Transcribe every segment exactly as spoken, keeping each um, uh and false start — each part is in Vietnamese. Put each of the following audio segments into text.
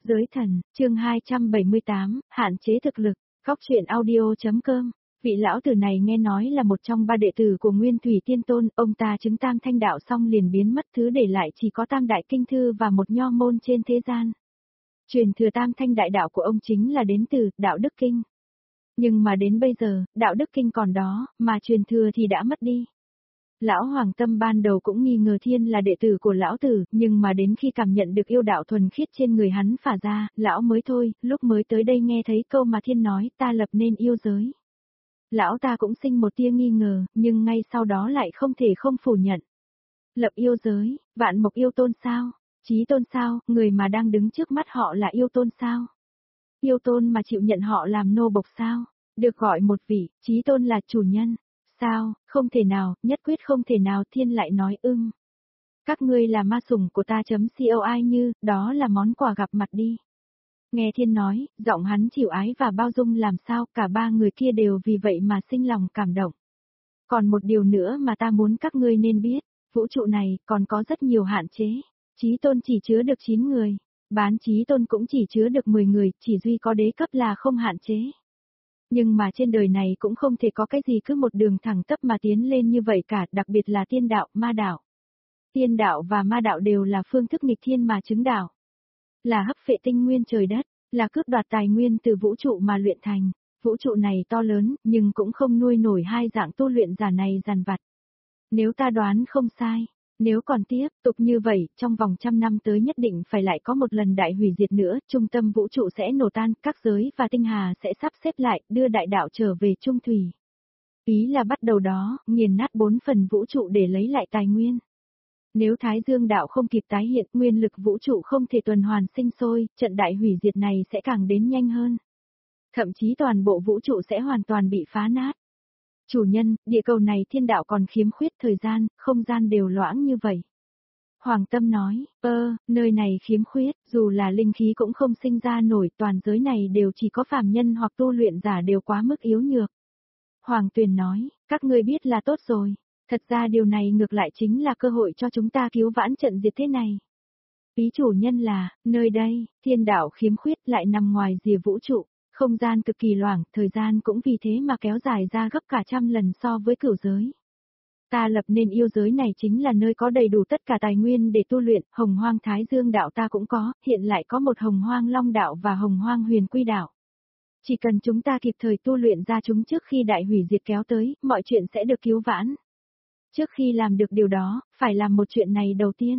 Giới thần, chương hai trăm bảy mươi tám, hạn chế thực lực, góc truyện audio.com. Vị lão tử này nghe nói là một trong ba đệ tử của Nguyên Thủy Tiên Tôn, ông ta chứng tam thanh đạo xong liền biến mất, thứ để lại chỉ có tam đại kinh thư và một nho môn trên thế gian. Truyền thừa tam thanh đại đạo của ông chính là đến từ đạo đức kinh. Nhưng mà đến bây giờ, đạo đức kinh còn đó, mà truyền thừa thì đã mất đi. Lão Hoàng Tâm ban đầu cũng nghi ngờ Thiên là đệ tử của lão tử, nhưng mà đến khi cảm nhận được yêu đạo thuần khiết trên người hắn phả ra, lão mới thôi, lúc mới tới đây nghe thấy câu mà Thiên nói, ta lập nên yêu giới. Lão ta cũng sinh một tia nghi ngờ, nhưng ngay sau đó lại không thể không phủ nhận. Lập yêu giới, vạn mộc yêu tôn sao? Chí tôn sao? Người mà đang đứng trước mắt họ là yêu tôn sao? Yêu tôn mà chịu nhận họ làm nô bộc sao? Được gọi một vị, chí tôn là chủ nhân. Sao, không thể nào, nhất quyết không thể nào. Thiên lại nói ưng. Các ngươi là ma sủng của ta chấm coi như, đó là món quà gặp mặt đi. Nghe Thiên nói, giọng hắn chịu ái và bao dung làm sao, cả ba người kia đều vì vậy mà sinh lòng cảm động. Còn một điều nữa mà ta muốn các ngươi nên biết, vũ trụ này còn có rất nhiều hạn chế. Chí tôn chỉ chứa được chín người, bán chí tôn cũng chỉ chứa được mười người, chỉ duy có đế cấp là không hạn chế. Nhưng mà trên đời này cũng không thể có cái gì cứ một đường thẳng tắp mà tiến lên như vậy cả, đặc biệt là tiên đạo, ma đạo. Tiên đạo và ma đạo đều là phương thức nghịch thiên mà chứng đạo. Là hấp phệ tinh nguyên trời đất, là cướp đoạt tài nguyên từ vũ trụ mà luyện thành. Vũ trụ này to lớn, nhưng cũng không nuôi nổi hai dạng tu luyện giả này dằn vặt. Nếu ta đoán không sai, nếu còn tiếp tục như vậy, trong vòng trăm năm tới nhất định phải lại có một lần đại hủy diệt nữa, trung tâm vũ trụ sẽ nổ tan, các giới và tinh hà sẽ sắp xếp lại, đưa đại đạo trở về trung thủy. Ý là bắt đầu đó, nghiền nát bốn phần vũ trụ để lấy lại tài nguyên. Nếu Thái Dương đạo không kịp tái hiện, nguyên lực vũ trụ không thể tuần hoàn sinh sôi, trận đại hủy diệt này sẽ càng đến nhanh hơn. Thậm chí toàn bộ vũ trụ sẽ hoàn toàn bị phá nát. Chủ nhân, địa cầu này thiên đạo còn khiếm khuyết thời gian, không gian đều loãng như vậy. Hoàng Tâm nói, ơ, nơi này khiếm khuyết, dù là linh khí cũng không sinh ra nổi, toàn giới này đều chỉ có phàm nhân hoặc tu luyện giả đều quá mức yếu nhược. Hoàng Tuyền nói, các ngươi biết là tốt rồi. Thật ra điều này ngược lại chính là cơ hội cho chúng ta cứu vãn trận diệt thế này. Ý chủ nhân là, nơi đây, thiên đạo khiếm khuyết lại nằm ngoài rìa vũ trụ, không gian cực kỳ loãng, thời gian cũng vì thế mà kéo dài ra gấp cả trăm lần so với cửu giới. Ta lập nên yêu giới này chính là nơi có đầy đủ tất cả tài nguyên để tu luyện, hồng hoang Thái Dương đạo ta cũng có, hiện lại có một hồng hoang Long đạo và hồng hoang Huyền Quy đạo. Chỉ cần chúng ta kịp thời tu luyện ra chúng trước khi đại hủy diệt kéo tới, mọi chuyện sẽ được cứu vãn. Trước khi làm được điều đó, phải làm một chuyện này đầu tiên.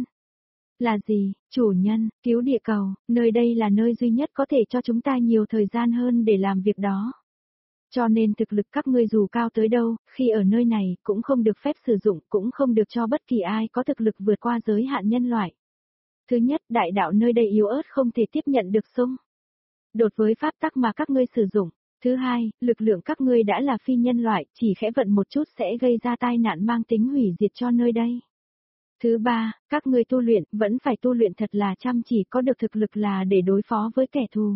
Là gì, chủ nhân, cứu địa cầu, nơi đây là nơi duy nhất có thể cho chúng ta nhiều thời gian hơn để làm việc đó. Cho nên thực lực các ngươi dù cao tới đâu, khi ở nơi này, cũng không được phép sử dụng, cũng không được cho bất kỳ ai có thực lực vượt qua giới hạn nhân loại. Thứ nhất, đại đạo nơi đây yếu ớt không thể tiếp nhận được xung đột với pháp tắc mà các ngươi sử dụng. Thứ hai, lực lượng các ngươi đã là phi nhân loại, chỉ khẽ vận một chút sẽ gây ra tai nạn mang tính hủy diệt cho nơi đây. Thứ ba, các ngươi tu luyện, vẫn phải tu luyện thật là chăm chỉ, có được thực lực là để đối phó với kẻ thù.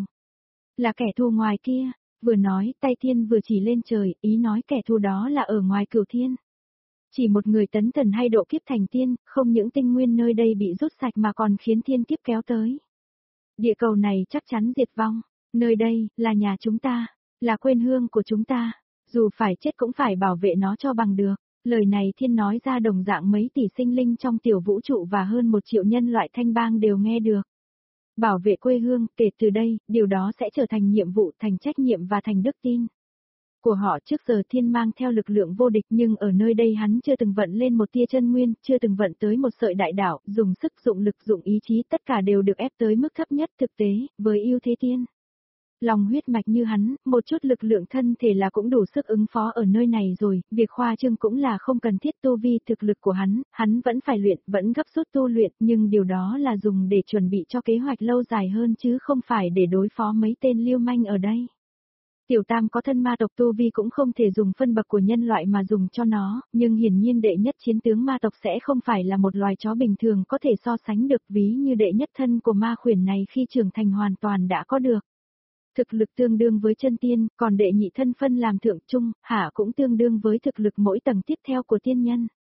Là kẻ thù ngoài kia, vừa nói, tay Thiên vừa chỉ lên trời, ý nói kẻ thù đó là ở ngoài cửu thiên. Chỉ một người tấn thần hay độ kiếp thành tiên, không những tinh nguyên nơi đây bị rút sạch mà còn khiến thiên kiếp kéo tới. Địa cầu này chắc chắn diệt vong, nơi đây, là nhà chúng ta. Là quê hương của chúng ta, dù phải chết cũng phải bảo vệ nó cho bằng được. Lời này Thiên nói ra đồng dạng mấy tỷ sinh linh trong tiểu vũ trụ và hơn một triệu nhân loại thanh bang đều nghe được. Bảo vệ quê hương, kể từ đây, điều đó sẽ trở thành nhiệm vụ, thành trách nhiệm và thành đức tin của họ. Trước giờ Thiên mang theo lực lượng vô địch, nhưng ở nơi đây hắn chưa từng vận lên một tia chân nguyên, chưa từng vận tới một sợi đại đạo, dùng sức dụng lực dụng ý chí tất cả đều được ép tới mức thấp nhất. Thực tế, với ưu thế Thiên lòng huyết mạch như hắn, một chút lực lượng thân thể là cũng đủ sức ứng phó ở nơi này rồi, việc khoa trương cũng là không cần thiết. Tu vi thực lực của hắn, hắn vẫn phải luyện, vẫn gấp rút tu luyện, nhưng điều đó là dùng để chuẩn bị cho kế hoạch lâu dài hơn chứ không phải để đối phó mấy tên lưu manh ở đây. Tiểu Tam có thân ma tộc tu vi cũng không thể dùng phân bậc của nhân loại mà dùng cho nó, nhưng hiển nhiên đệ nhất chiến tướng ma tộc sẽ không phải là một loài chó bình thường có thể so sánh được, ví như đệ nhất thân của ma khuyển này khi trưởng thành hoàn toàn đã có được thực lực tương đương với chân tiên, còn đệ nhị thân phân làm thượng trung, hạ cũng tương đương với thực lực mỗi tầng tiếp theo của tiên nhân.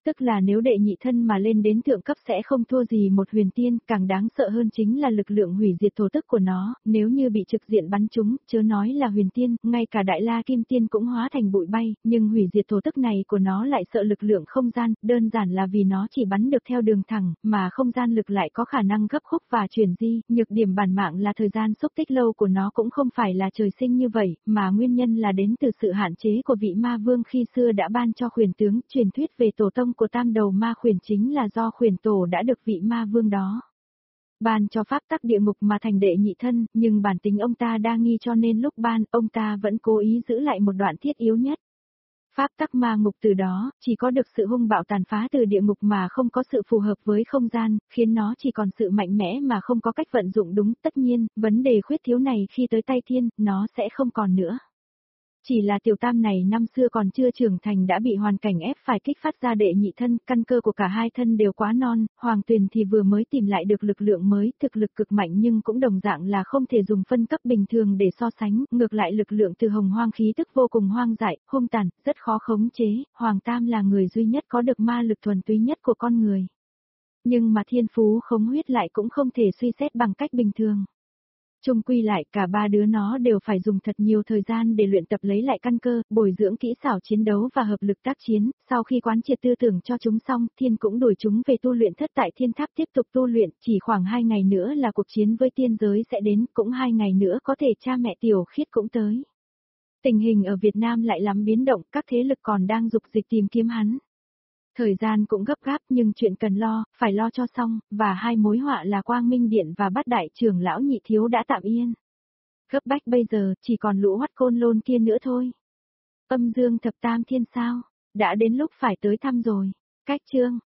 Tức là nếu đệ nhị thân mà lên đến thượng cấp sẽ không thua gì một huyền tiên, càng đáng sợ hơn chính là lực lượng hủy diệt thổ tức của nó, nếu như bị trực diện bắn trúng, chớ nói là huyền tiên, ngay cả đại la kim tiên cũng hóa thành bụi bay, nhưng hủy diệt thổ tức này của nó lại sợ lực lượng không gian, đơn giản là vì nó chỉ bắn được theo đường thẳng, mà không gian lực lại có khả năng gấp khúc và chuyển di, nhược điểm bản mạng là thời gian xúc tích lâu của nó cũng không phải là trời sinh như vậy, mà nguyên nhân là đến từ sự hạn chế của vị ma vương khi xưa đã ban cho khuyển tướng, truyền thuyết về tổ tông của tam đầu ma khuyển chính là do khuyển tổ đã được vị ma vương đó ban cho pháp tắc địa ngục mà thành đệ nhị thân, nhưng bản tính ông ta đa nghi cho nên lúc ban, ông ta vẫn cố ý giữ lại một đoạn thiết yếu nhất. Pháp tắc ma ngục từ đó, chỉ có được sự hung bạo tàn phá từ địa ngục mà không có sự phù hợp với không gian, khiến nó chỉ còn sự mạnh mẽ mà không có cách vận dụng đúng. Tất nhiên, vấn đề khuyết thiếu này khi tới tay thiên, nó sẽ không còn nữa. Chỉ là tiểu tam này năm xưa còn chưa trưởng thành đã bị hoàn cảnh ép phải kích phát ra đệ nhị thân, căn cơ của cả hai thân đều quá non, Hoàng Tuyền thì vừa mới tìm lại được lực lượng mới, thực lực cực mạnh nhưng cũng đồng dạng là không thể dùng phân cấp bình thường để so sánh, ngược lại lực lượng từ hồng hoang khí tức vô cùng hoang dại, hung tàn, rất khó khống chế, Hoàng Tam là người duy nhất có được ma lực thuần túy nhất của con người. Nhưng mà thiên phú khống huyết lại cũng không thể suy xét bằng cách bình thường. Chung quy lại cả ba đứa nó đều phải dùng thật nhiều thời gian để luyện tập lấy lại căn cơ, bồi dưỡng kỹ xảo chiến đấu và hợp lực tác chiến, sau khi quán triệt tư tưởng cho chúng xong, thiên cũng đuổi chúng về tu luyện thất tại thiên tháp tiếp tục tu luyện, chỉ khoảng hai ngày nữa là cuộc chiến với tiên giới sẽ đến, cũng hai ngày nữa có thể cha mẹ tiểu khiết cũng tới. Tình hình ở Việt Nam lại lắm biến động, các thế lực còn đang dục dịch tìm kiếm hắn. Thời gian cũng gấp gáp nhưng chuyện cần lo, phải lo cho xong, và hai mối họa là Quang Minh Điện và Bát Đại trưởng lão nhị thiếu đã tạm yên. Gấp bách bây giờ, chỉ còn lũ hoắt côn lôn kia nữa thôi. Âm dương thập tam thiên sao, đã đến lúc phải tới thăm rồi. Cách chương.